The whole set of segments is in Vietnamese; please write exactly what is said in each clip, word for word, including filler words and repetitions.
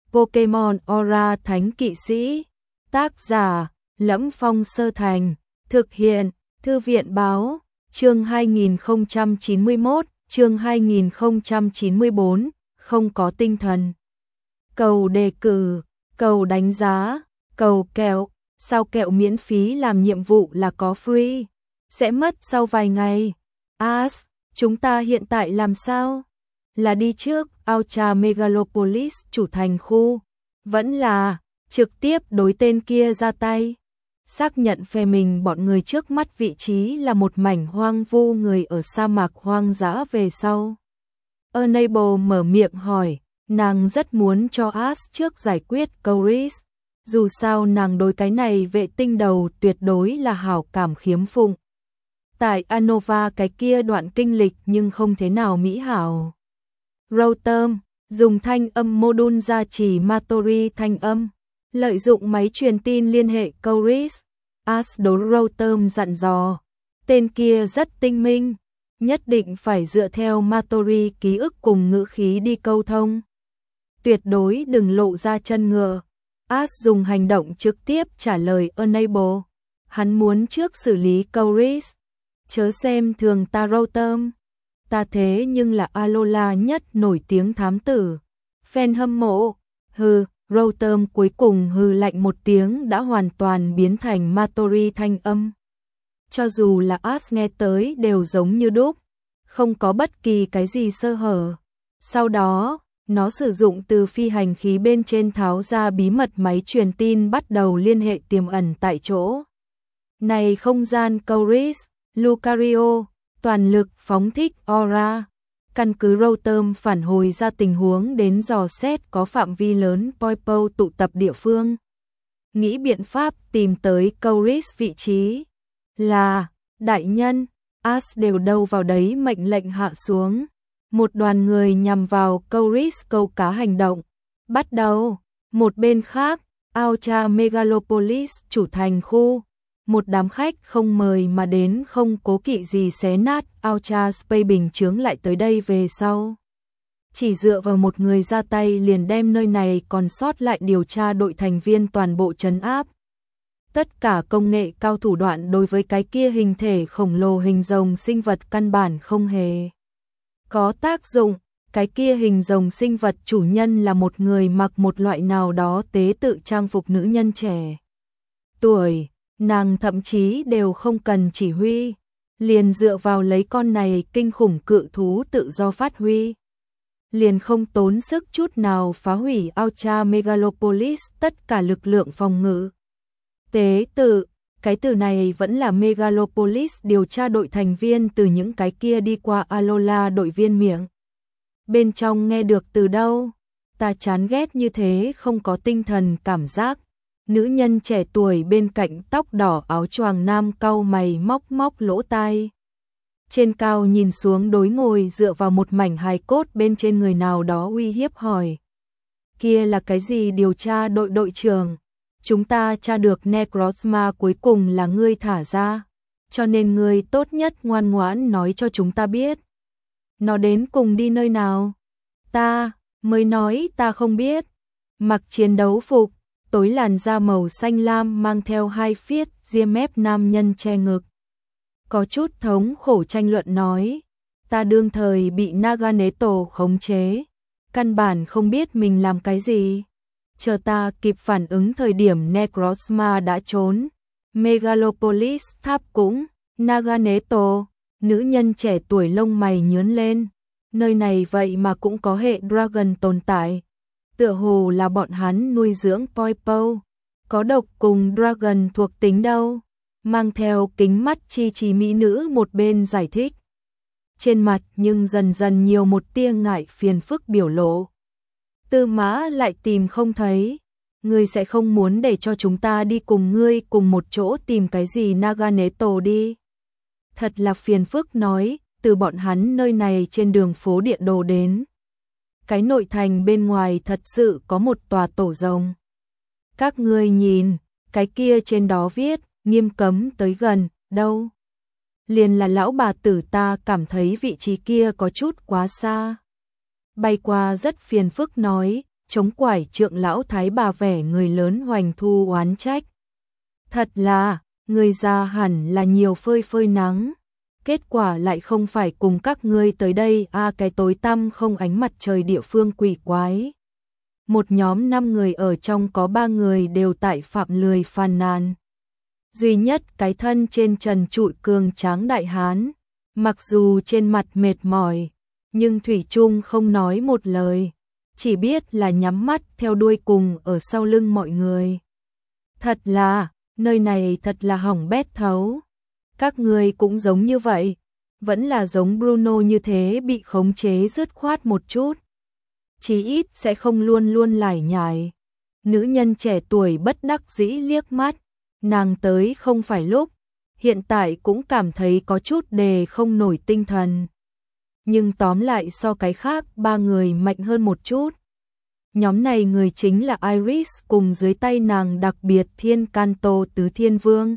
Pokemon Aura Thánh Kỵ Sĩ. Tác giả: Lẫm Phong Sơ Thành. Thực hiện: Thư viện báo. Chương hai nghìn không trăm chín mươi mốt, chương hai nghìn không trăm chín mươi bốn, không có tinh thần. Cầu đề cử, cầu đánh giá, cầu kẹo. Sao kẹo miễn phí làm nhiệm vụ là có free? Sẽ mất sau vài ngày. As, chúng ta hiện tại làm sao? Là đi trước Ultra Megalopolis chủ thành khu, vẫn là trực tiếp đối tên kia ra tay. Xác nhận phe mình bọn người trước mắt vị trí là một mảnh hoang vu người ở sa mạc hoang dã về sau. Enable mở miệng hỏi, nàng rất muốn cho As trước giải quyết Coris. Dù sao nàng đối cái này vệ tinh đầu tuyệt đối là hảo cảm khiếm phụng. Tại Anova cái kia đoạn kinh lịch nhưng không thế nào mỹ hảo. Rotom, dùng thanh âm module gia trì Matori thanh âm. Lợi dụng máy truyền tin liên hệ Coris. As đối Rotom dặn dò. Tên kia rất tinh minh. Nhất định phải dựa theo Matori ký ức cùng ngữ khí đi câu thông. Tuyệt đối đừng lộ ra chân ngựa. As dùng hành động trực tiếp trả lời Enable. Hắn muốn trước xử lý Coris. Chớ xem thường ta Rotom. Ta thế nhưng là Alola nhất nổi tiếng thám tử. Fan hâm mộ. Hừ, Rotom cuối cùng hừ lạnh một tiếng đã hoàn toàn biến thành Matori thanh âm. Cho dù là As nghe tới đều giống như đúc. Không có bất kỳ cái gì sơ hở. Sau đó, nó sử dụng từ phi hành khí bên trên tháo ra bí mật máy truyền tin bắt đầu liên hệ tiềm ẩn tại chỗ. Này không gian Coris, Lucario, toàn lực phóng thích Aura. Căn cứ Rotom phản hồi ra tình huống đến dò xét có phạm vi lớn Poipo tụ tập địa phương. Nghĩ biện pháp tìm tới Coris vị trí. Là, đại nhân, As đều đâu vào đấy mệnh lệnh hạ xuống. Một đoàn người nhằm vào Coris câu cá hành động. Bắt đầu, một bên khác, Ultra Megalopolis chủ thành khu. Một đám khách không mời mà đến không cố kỵ gì xé nát Ultra Space bình chướng lại tới đây về sau. Chỉ dựa vào một người ra tay liền đem nơi này còn sót lại điều tra đội thành viên toàn bộ trấn áp. Tất cả công nghệ cao thủ đoạn đối với cái kia hình thể khổng lồ hình rồng sinh vật căn bản không hề có tác dụng. Cái kia hình rồng sinh vật chủ nhân là một người mặc một loại nào đó tế tự trang phục nữ nhân trẻ tuổi. Nàng thậm chí đều không cần chỉ huy, liền dựa vào lấy con này kinh khủng cự thú tự do phát huy. Liền không tốn sức chút nào phá hủy Ultra Megalopolis tất cả lực lượng phòng ngự. Tế tự, cái từ này vẫn là Megalopolis điều tra đội thành viên từ những cái kia đi qua Alola đội viên miệng. Bên trong nghe được từ đâu? Ta chán ghét như thế không có tinh thần cảm giác. Nữ nhân trẻ tuổi bên cạnh tóc đỏ áo choàng nam cau mày móc móc lỗ tai. Trên cao nhìn xuống đối ngồi dựa vào một mảnh hài cốt bên trên người nào đó uy hiếp hỏi. Kia là cái gì điều tra đội đội trưởng? Chúng ta tra được Necrozma cuối cùng là ngươi thả ra. Cho nên ngươi tốt nhất ngoan ngoãn nói cho chúng ta biết. Nó đến cùng đi nơi nào? Ta, mới nói ta không biết. Mặc chiến đấu phục. Tối làn da màu xanh lam mang theo hai phiết ria mép nam nhân che ngực. Có chút thống khổ tranh luận nói, ta đương thời bị Naganeto khống chế, căn bản không biết mình làm cái gì. Chờ ta kịp phản ứng thời điểm Necrozma đã trốn. Megalopolis tháp cũng, Naganeto, nữ nhân trẻ tuổi lông mày nhướn lên. Nơi này vậy mà cũng có hệ Dragon tồn tại. Tựa hồ là bọn hắn nuôi dưỡng Poipo. Có độc cùng Dragon thuộc tính đâu. Mang theo kính mắt chi trì mỹ nữ một bên giải thích. Trên mặt nhưng dần dần nhiều một tia ngại phiền phức biểu lộ. Tư Mã lại tìm không thấy. Ngươi sẽ không muốn để cho chúng ta đi cùng ngươi cùng một chỗ tìm cái gì Naganeto đi. Thật là phiền phức nói, từ bọn hắn nơi này trên đường phố địa đồ đến. Cái nội thành bên ngoài thật sự có một tòa tổ rồng. Các ngươi nhìn, cái kia trên đó viết, nghiêm cấm tới gần, đâu. Liền là lão bà tử ta cảm thấy vị trí kia có chút quá xa. Bay qua rất phiền phức nói, chống quải trượng lão thái bà vẻ người lớn hoành thu oán trách. Thật là, người già hẳn là nhiều phơi phơi nắng, kết quả lại không phải cùng các ngươi tới đây a à, cái tối tăm không ánh mặt trời địa phương quỷ quái. Một nhóm năm người ở trong có ba người đều tại phạm lười phàn nàn. Duy nhất cái thân trên trần trụi cường tráng đại hán, mặc dù trên mặt mệt mỏi, nhưng thủy chung không nói một lời, chỉ biết là nhắm mắt theo đuôi cùng ở sau lưng mọi người. Thật là, nơi này thật là hỏng bét thấu. Các người cũng giống như vậy, vẫn là giống Bruno như thế bị khống chế dứt khoát một chút. Chí ít sẽ không luôn luôn lải nhải. Nữ nhân trẻ tuổi bất đắc dĩ liếc mắt, nàng tới không phải lúc, hiện tại cũng cảm thấy có chút đề không nổi tinh thần. Nhưng tóm lại so cái khác ba người mạnh hơn một chút. Nhóm này người chính là Iris cùng dưới tay nàng đặc biệt Thiên Canto Tứ Thiên Vương.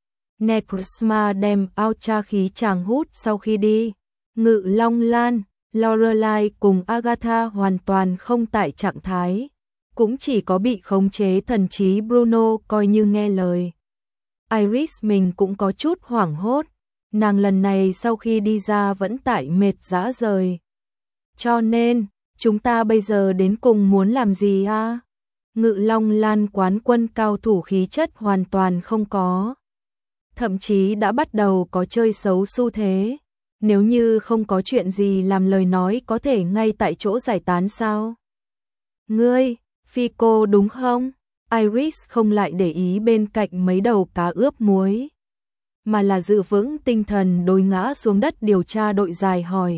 Necrosma đem ao cha khí chàng hút sau khi đi. Ngự Long Lan, Lorelai cùng Agatha hoàn toàn không tại trạng thái. Cũng chỉ có bị khống chế thần trí Bruno coi như nghe lời. Iris mình cũng có chút hoảng hốt. Nàng lần này sau khi đi ra vẫn tại mệt rã rời. Cho nên, chúng ta bây giờ đến cùng muốn làm gì a? Ngự Long Lan quán quân cao thủ khí chất hoàn toàn không có. Thậm chí đã bắt đầu có chơi xấu xu thế. Nếu như không có chuyện gì làm lời nói có thể ngay tại chỗ giải tán sao? Ngươi, Fico đúng không? Iris không lại để ý bên cạnh mấy đầu cá ướp muối, mà là giữ vững tinh thần đối ngã xuống đất điều tra đội dài hỏi.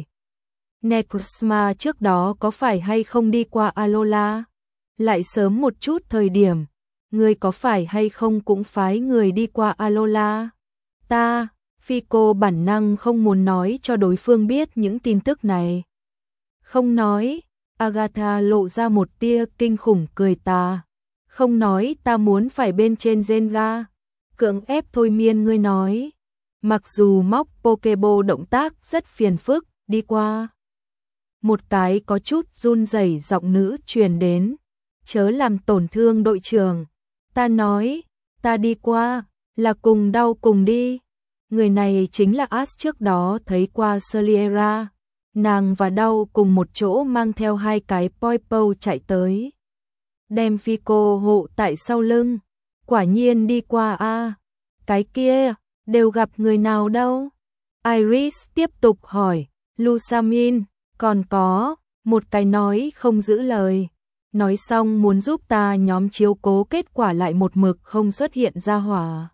Necrosma trước đó có phải hay không đi qua Alola? Lại sớm một chút thời điểm, ngươi có phải hay không cũng phái người đi qua Alola? Ta, Fico bản năng không muốn nói cho đối phương biết những tin tức này. Không nói, Agatha lộ ra một tia kinh khủng cười tà. Không nói ta muốn phải bên trên Jenga. Cưỡng ép thôi miên ngươi nói. Mặc dù móc Pokeball động tác rất phiền phức, đi qua. Một cái có chút run rẩy giọng nữ truyền đến. Chớ làm tổn thương đội trưởng. Ta nói, ta đi qua, là cùng đau cùng đi. Người này chính là Ash trước đó thấy qua Saliera. Nàng và đau cùng một chỗ mang theo hai cái Poipo chạy tới. Đem Fico hộ tại sau lưng. Quả nhiên đi qua a à. Cái kia, đều gặp người nào đâu? Iris tiếp tục hỏi. Lusamin, còn có, một cái nói không giữ lời. Nói xong muốn giúp ta nhóm chiếu cố kết quả lại một mực không xuất hiện ra hỏa.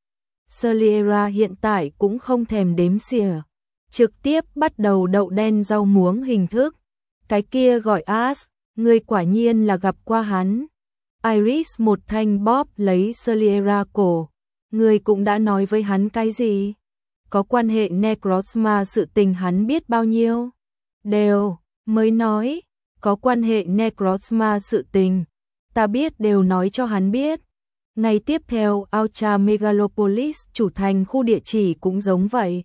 Saliera hiện tại cũng không thèm đếm xỉa. Trực tiếp bắt đầu đậu đen rau muống hình thức. Cái kia gọi Ash, người quả nhiên là gặp qua hắn. Iris một thanh bóp lấy Saliera cổ. Người cũng đã nói với hắn cái gì? Có quan hệ Necrosma sự tình hắn biết bao nhiêu? Đều, mới nói. Có quan hệ Necrosma sự tình. Ta biết đều nói cho hắn biết. Ngày tiếp theo Ultra Megalopolis chủ thành khu địa chỉ cũng giống vậy.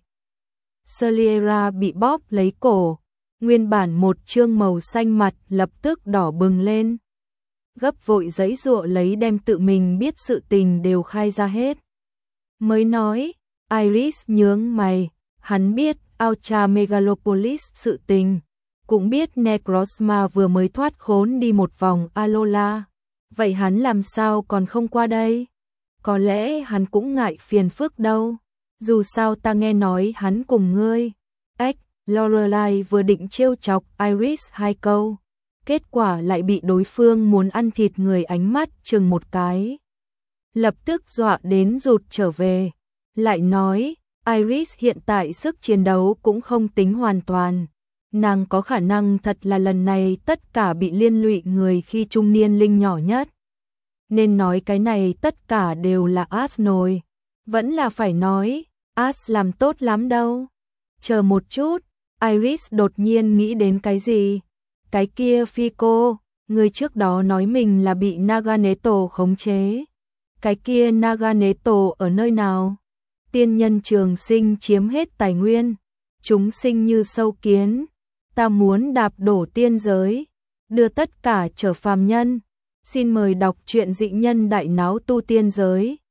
Saliera bị bóp lấy cổ. Nguyên bản một trương màu xanh mặt lập tức đỏ bừng lên. Gấp vội giãy giụa lấy đem tự mình biết sự tình đều khai ra hết. Mới nói, Iris nhướng mày, hắn biết Ultra Megalopolis sự tình, cũng biết Necrosma vừa mới thoát khốn đi một vòng Alola. Vậy hắn làm sao còn không qua đây? Có lẽ hắn cũng ngại phiền phức đâu. Dù sao ta nghe nói hắn cùng ngươi. Ếch, Lorelai vừa định trêu chọc Iris hai câu. Kết quả lại bị đối phương muốn ăn thịt người ánh mắt chừng một cái. Lập tức dọa đến rụt trở về. Lại nói, Iris hiện tại sức chiến đấu cũng không tính hoàn toàn. Nàng có khả năng thật là lần này tất cả bị liên lụy người khi trung niên linh nhỏ nhất. Nên nói cái này tất cả đều là Ash nồi. Vẫn là phải nói, Ash làm tốt lắm đâu. Chờ một chút, Iris đột nhiên nghĩ đến cái gì? Cái kia Fico, người trước đó nói mình là bị Naganeto khống chế. Cái kia Naganeto ở nơi nào? Tiên nhân trường sinh chiếm hết tài nguyên. Chúng sinh như sâu kiến. Ta muốn đạp đổ tiên giới. đưa tất cả trở phàm nhân. Xin mời đọc truyện Dị nhân đại náo tu tiên giới.